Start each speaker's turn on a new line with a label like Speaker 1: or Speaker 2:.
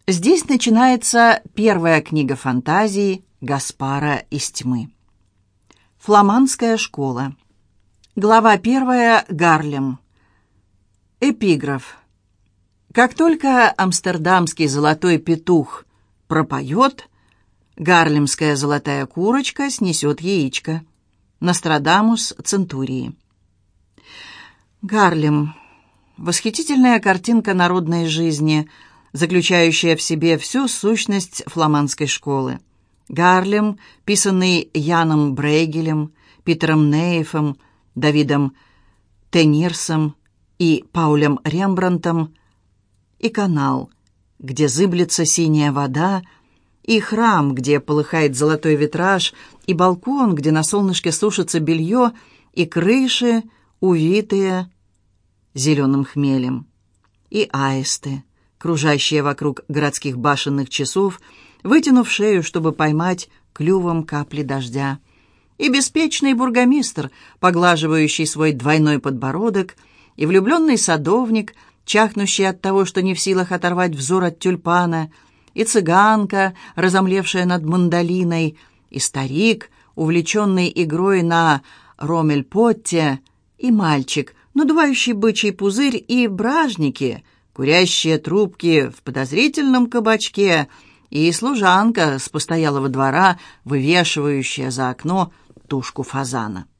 Speaker 1: Здесь начинается первая книга фантазии Гаспара из тьмы. Фламандская школа. Глава 1. Гарлем. Эпиграф. Как только амстердамский золотой петух пропоет, гарлемская золотая курочка снесет яичко. Нострадамус Центурии. Гарлем. Восхитительная картинка народной жизни, заключающая в себе всю сущность фламандской школы. Гарлем, писанный Яном Брейгелем, Питером Нейфом, Давидом Тенирсом и Паулем Рембрандтом, и канал, где зыблется синяя вода, и храм, где полыхает золотой витраж, и балкон, где на солнышке сушится белье, и крыши, увитые зеленым хмелем, и аисты, кружащие вокруг городских башенных часов, вытянув шею, чтобы поймать клювом капли дождя, и беспечный бургомистр, поглаживающий свой двойной подбородок, и влюбленный садовник, чахнущий от того, что не в силах оторвать взор от тюльпана, и цыганка, разомлевшая над мандолиной, и старик, увлеченный игрой на ромельпотте, и мальчик, надувающий бычий пузырь, и бражники, курящие трубки в подозрительном кабачке, и служанка с постоялого двора, вывешивающая за окно тушку фазана.